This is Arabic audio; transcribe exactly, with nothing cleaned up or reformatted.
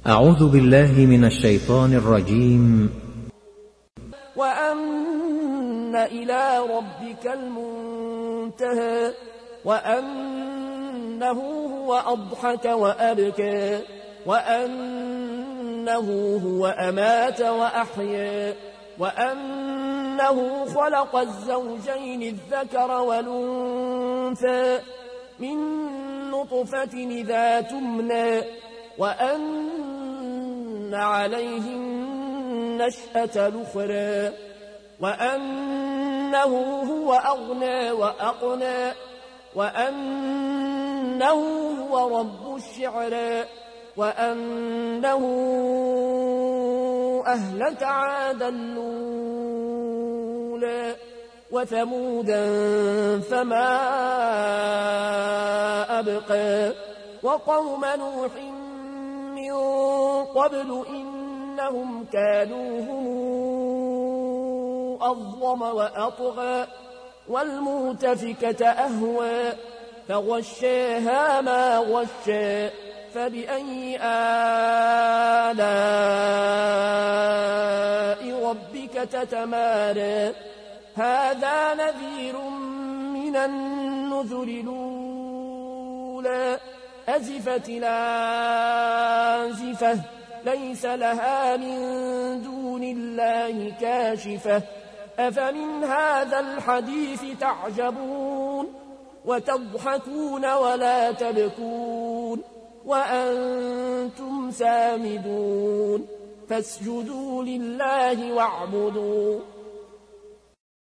أعوذ بالله من الشيطان الرجيم. وأن إلى ربك المنتهى وأنه هو أضحك وأبكى وأنه هو أمات وأحيا وأنه خلق الزوجين الذكر والأنثى من نطفة إذا تمنى وأن عليه النشأة الأخرى وأنه هو أغنى وأقنى وأنه هو رب الشعرى وأنه أهلك عادا الأولى وثمودا فما أبقى وقوم نوح من قبل إنهم كانوا هم أظلم وأطغى والمؤتفكة أهوى فغشاها ما غشى فبأي آلاء ربك تتمارى هذا نذير من النذر الأولى أزفت الآزفة ليس لها من دون الله كاشفة أفمن هذا الحديث تعجبون وتضحكون ولا تبكون وأنتم سامدون فاسجدوا لله واعبدوا